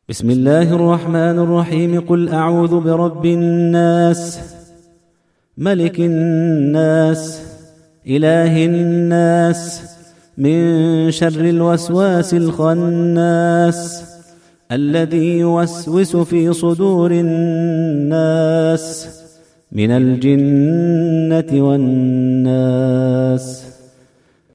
بسم الله الرحمن الرحيم. قل أعوذ برب الناس، ملك الناس، إله الناس، من شر الوسواس الخناس، الذي يوسوس في صدور الناس من الجنة والناس.